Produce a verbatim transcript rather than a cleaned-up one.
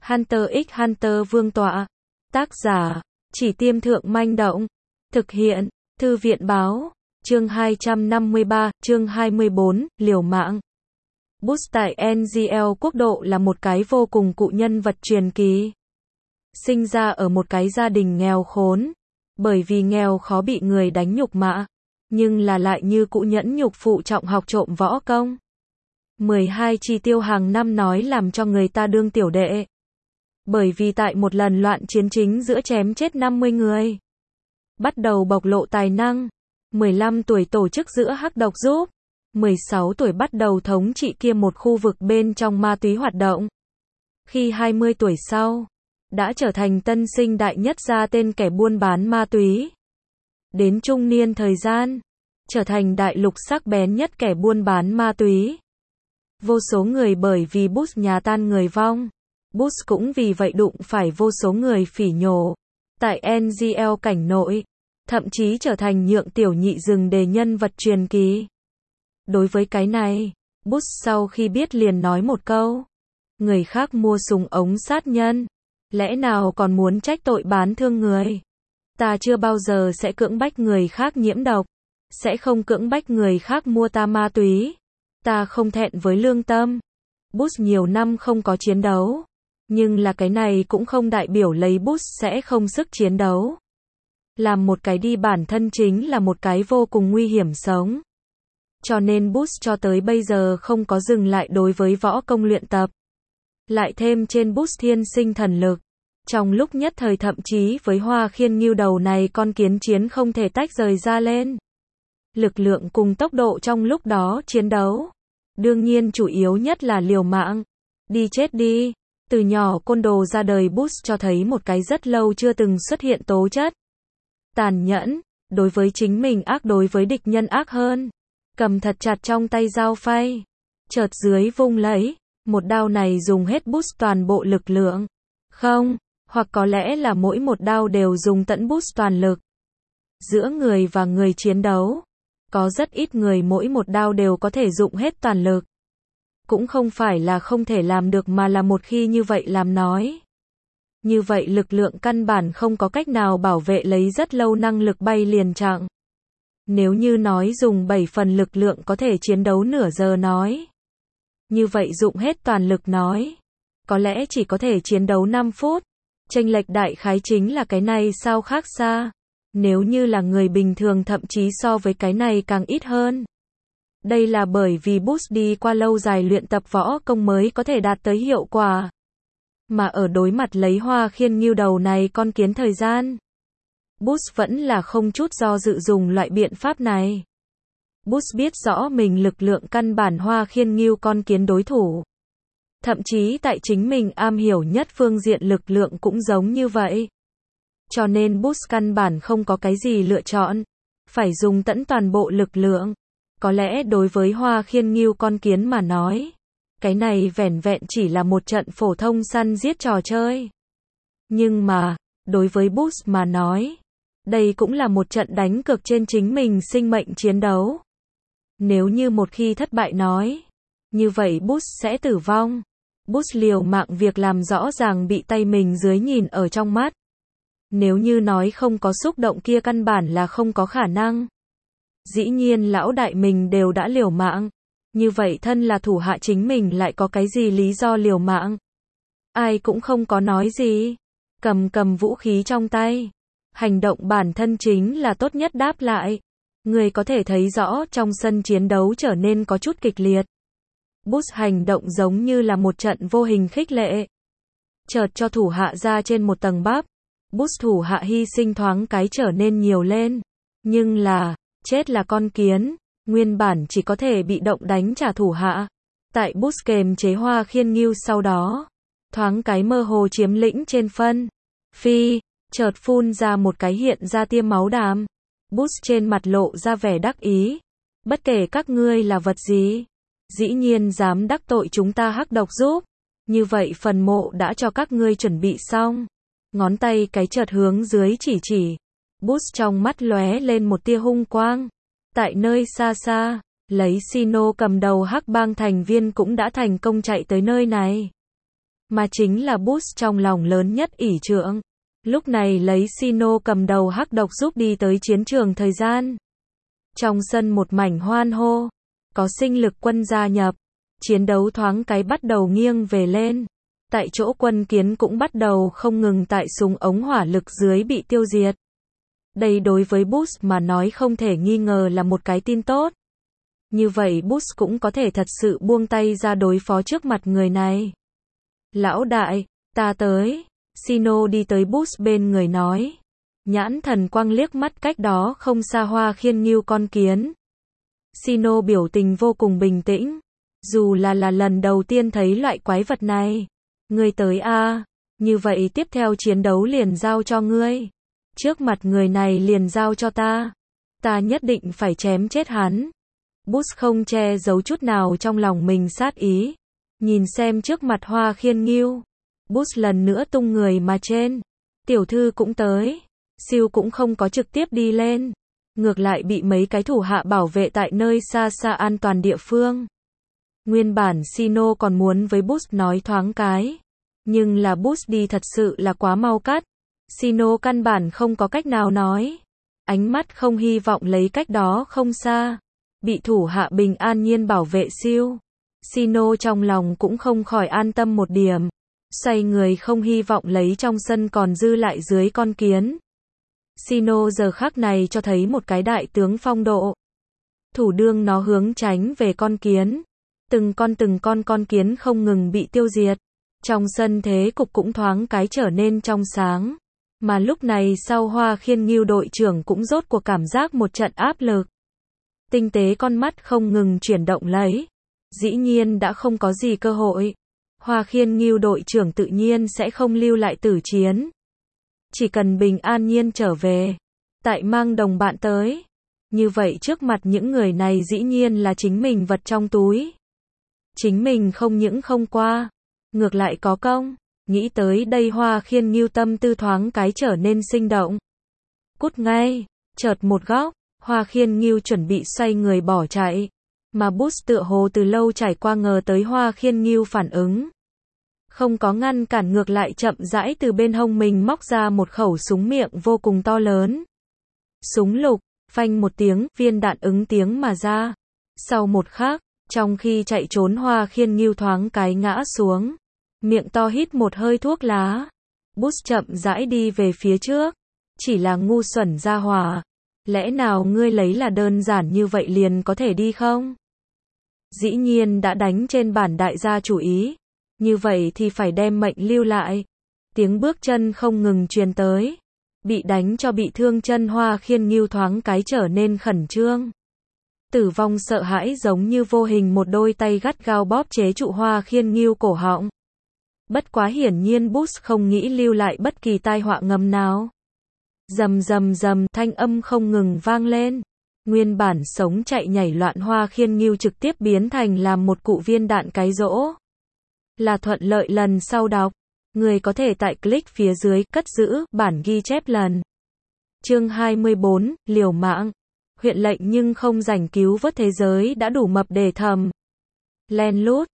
Hunter x Hunter Vương tọa. Tác giả, Chỉ Tiêm Thượng Manh Động. Thực hiện, Thư viện Báo. Chương hai trăm năm mươi ba, chương hai mươi bốn, liều mạng. Boost tại en giê lờ quốc độ là một cái vô cùng cụ nhân vật truyền kỳ. Sinh ra ở một cái gia đình nghèo khốn. Bởi vì nghèo khó bị người đánh nhục mạ. Nhưng là lại như cụ nhẫn nhục phụ trọng học trộm võ công. mười hai chi tiêu hàng năm nói làm cho người ta đương tiểu đệ. Bởi vì tại một lần loạn chiến chính giữa chém chết năm mươi người. Bắt đầu bộc lộ tài năng. mười lăm tuổi tổ chức giữa hắc độc giúp. mười sáu tuổi bắt đầu thống trị kia một khu vực bên trong ma túy hoạt động. Khi hai mươi tuổi sau, đã trở thành tân sinh đại nhất ra tên kẻ buôn bán ma túy. Đến trung niên thời gian, trở thành đại lục sắc bén nhất kẻ buôn bán ma túy. Vô số người bởi vì Boost nhà tan người vong. Boost cũng vì vậy đụng phải vô số người phỉ nhổ. Tại en giê lờ cảnh nội, thậm chí trở thành nhượng tiểu nhị rừng đề nhân vật truyền kỳ. Đối với cái này, Boost sau khi biết liền nói một câu. Người khác mua súng ống sát nhân. Lẽ nào còn muốn trách tội bán thương người? Ta chưa bao giờ sẽ cưỡng bách người khác nhiễm độc. Sẽ không cưỡng bách người khác mua ta ma túy. Ta không thẹn với lương tâm. Boost nhiều năm không có chiến đấu. Nhưng là cái này cũng không đại biểu lấy Boost sẽ không sức chiến đấu. Làm một cái đi bản thân chính là một cái vô cùng nguy hiểm sống. Cho nên Boost cho tới bây giờ không có dừng lại đối với võ công luyện tập. Lại thêm trên Boost thiên sinh thần lực. Trong lúc nhất thời thậm chí với Hoa Khiên Ngưu đầu này con kiến chiến không thể tách rời ra lên. Lực lượng cùng tốc độ trong lúc đó chiến đấu. Đương nhiên chủ yếu nhất là liều mạng. Đi chết đi. Từ nhỏ côn đồ ra đời Boost cho thấy một cái rất lâu chưa từng xuất hiện tố chất. Tàn nhẫn, đối với chính mình ác đối với địch nhân ác hơn. Cầm thật chặt trong tay dao phay. Chợt dưới vung lấy, một đao này dùng hết Boost toàn bộ lực lượng. Không, hoặc có lẽ là mỗi một đao đều dùng tận Boost toàn lực. Giữa người và người chiến đấu, có rất ít người mỗi một đao đều có thể dụng hết toàn lực. Cũng không phải là không thể làm được mà là một khi như vậy làm nói. Như vậy lực lượng căn bản không có cách nào bảo vệ lấy rất lâu năng lực bay liền chặng. Nếu như nói dùng bảy phần lực lượng có thể chiến đấu nửa giờ nói. Như vậy dụng hết toàn lực nói. Có lẽ chỉ có thể chiến đấu năm phút. Chênh lệch đại khái chính là cái này sao khác xa. Nếu như là người bình thường thậm chí so với cái này càng ít hơn. Đây là bởi vì Boost đi qua lâu dài luyện tập võ công mới có thể đạt tới hiệu quả. Mà ở đối mặt lấy Hoa Khiên Ngưu đầu này con kiến thời gian. Boost vẫn là không chút do dự dùng loại biện pháp này. Boost biết rõ mình lực lượng căn bản Hoa Khiên Ngưu con kiến đối thủ. Thậm chí tại chính mình am hiểu nhất phương diện lực lượng cũng giống như vậy. Cho nên Boost căn bản không có cái gì lựa chọn. Phải dùng tận toàn bộ lực lượng. Có lẽ đối với Hoa Khiên Ngưu con kiến mà nói. Cái này vẻn vẹn chỉ là một trận phổ thông săn giết trò chơi. Nhưng mà, đối với Boost mà nói. Đây cũng là một trận đánh cược trên chính mình sinh mệnh chiến đấu. Nếu như một khi thất bại nói. Như vậy Boost sẽ tử vong. Boost liều mạng việc làm rõ ràng bị tay mình dưới nhìn ở trong mắt. Nếu như nói không có xúc động kia căn bản là không có khả năng. Dĩ nhiên lão đại mình đều đã liều mạng. Như vậy thân là thủ hạ chính mình lại có cái gì lý do liều mạng. Ai cũng không có nói gì. Cầm cầm vũ khí trong tay. Hành động bản thân chính là tốt nhất đáp lại. Người có thể thấy rõ trong sân chiến đấu trở nên có chút kịch liệt. Boost hành động giống như là một trận vô hình khích lệ. Chợt cho thủ hạ ra trên một tầng bắp. Boost thủ hạ hy sinh thoáng cái trở nên nhiều lên. Nhưng là, chết là con kiến. Nguyên bản chỉ có thể bị động đánh trả thủ hạ. Tại Boost kềm chế Hoa Khiên Ngưu sau đó. Thoáng cái mơ hồ chiếm lĩnh trên phân. Phi, chợt phun ra một cái hiện ra tia máu đàm. Boost trên mặt lộ ra vẻ đắc ý. Bất kể các ngươi là vật gì. Dĩ nhiên dám đắc tội chúng ta hắc độc giúp. Như vậy phần mộ đã cho các ngươi chuẩn bị xong. Ngón tay cái chợt hướng dưới chỉ chỉ. Boost trong mắt lóe lên một tia hung quang. Tại nơi xa xa, lấy Sino cầm đầu hắc bang thành viên cũng đã thành công chạy tới nơi này. mà chính là Boost trong lòng lớn nhất ỷ trượng. Lúc này lấy Sino cầm đầu hắc độc giúp đi tới chiến trường thời gian. Trong sân một mảnh hoan hô, có sinh lực quân gia nhập, chiến đấu thoáng cái bắt đầu nghiêng về lên. Tại chỗ quân kiến cũng bắt đầu không ngừng tại súng ống hỏa lực dưới bị tiêu diệt. Đây đối với Boost mà nói không thể nghi ngờ là một cái tin tốt. Như vậy Boost cũng có thể thật sự buông tay ra đối phó trước mặt người này. Lão đại, ta tới. Sino đi tới Boost bên người nói. Nhãn thần quang liếc mắt cách đó không xa Hoa Khiên Ngưu con kiến. Sino biểu tình vô cùng bình tĩnh. Dù là là lần đầu tiên thấy loại quái vật này. Ngươi tới a, à, như vậy tiếp theo chiến đấu liền giao cho ngươi. Trước mặt người này liền giao cho ta. Ta nhất định phải chém chết hắn. Boost không che giấu chút nào trong lòng mình sát ý. Nhìn xem trước mặt Hoa Khiên Ngưu. Boost lần nữa tung người mà trên. Tiểu thư cũng tới. Siêu cũng không có trực tiếp đi lên. Ngược lại bị mấy cái thủ hạ bảo vệ tại nơi xa xa an toàn địa phương. Nguyên bản Sino còn muốn với Boost nói thoáng cái. Nhưng là Boost đi thật sự là quá mau cắt. Sino căn bản không có cách nào nói. Ánh mắt không hy vọng lấy cách đó không xa. Bị thủ hạ bình an nhiên bảo vệ siêu. Sino trong lòng cũng không khỏi an tâm một điểm. Xoay người không hy vọng lấy trong sân còn dư lại dưới con kiến. Sino giờ khắc này cho thấy một cái đại tướng phong độ. Thủ đương nó hướng tránh về con kiến. Từng con từng con con kiến không ngừng bị tiêu diệt. Trong sân thế cục cũng thoáng cái trở nên trong sáng. Mà lúc này sau Hoa Khiên Ngưu đội trưởng cũng rốt cuộc cảm giác một trận áp lực. Tinh tế con mắt không ngừng chuyển động lấy. Dĩ nhiên đã không có gì cơ hội. Hoa Khiên Ngưu đội trưởng tự nhiên sẽ không lưu lại tử chiến. Chỉ cần bình an nhiên trở về. Tại mang đồng bạn tới. Như vậy trước mặt những người này dĩ nhiên là chính mình vật trong túi. Chính mình không những không qua. Ngược lại có công. Nghĩ tới đây Hoa Khiên Ngưu tâm tư thoáng cái trở nên sinh động. Cút ngay. Chợt một góc. Hoa Khiên Ngưu chuẩn bị xoay người bỏ chạy. Mà Boost tựa hồ từ lâu trải qua ngờ tới Hoa Khiên Ngưu phản ứng. Không có ngăn cản, ngược lại chậm rãi từ bên hông mình móc ra một khẩu súng miệng vô cùng to lớn. Súng lục, phanh một tiếng, viên đạn ứng tiếng mà ra. Sau một khắc, trong khi chạy trốn Hoa Khiên Ngưu thoáng cái ngã xuống. Miệng to hít một hơi thuốc lá. Boost chậm rãi đi về phía trước. Chỉ là ngu xuẩn gia hỏa. Lẽ nào ngươi lấy là đơn giản như vậy liền có thể đi không? Dĩ nhiên đã đánh trên bản đại gia chủ ý. Như vậy thì phải đem mệnh lưu lại. Tiếng bước chân không ngừng truyền tới. Bị đánh cho bị thương chân Hoa Khiên Ngưu thoáng cái trở nên khẩn trương. Tử vong sợ hãi giống như vô hình một đôi tay gắt gao bóp chế trụ Hoa Khiên Ngưu cổ họng. Bất quá hiển nhiên Boost không nghĩ lưu lại bất kỳ tai họa ngầm nào. Rầm rầm rầm, thanh âm không ngừng vang lên. Nguyên bản sống chạy nhảy loạn Hoa Khiên Ngưu trực tiếp biến thành làm một cụ viên đạn cái rỗ. Là thuận lợi lần sau đọc. Người có thể tại click phía dưới cất giữ bản ghi chép lần. Chương hai mươi bốn, liều mạng. Huyện lệnh nhưng không rảnh cứu vớt thế giới đã đủ mập để thầm. Len lút,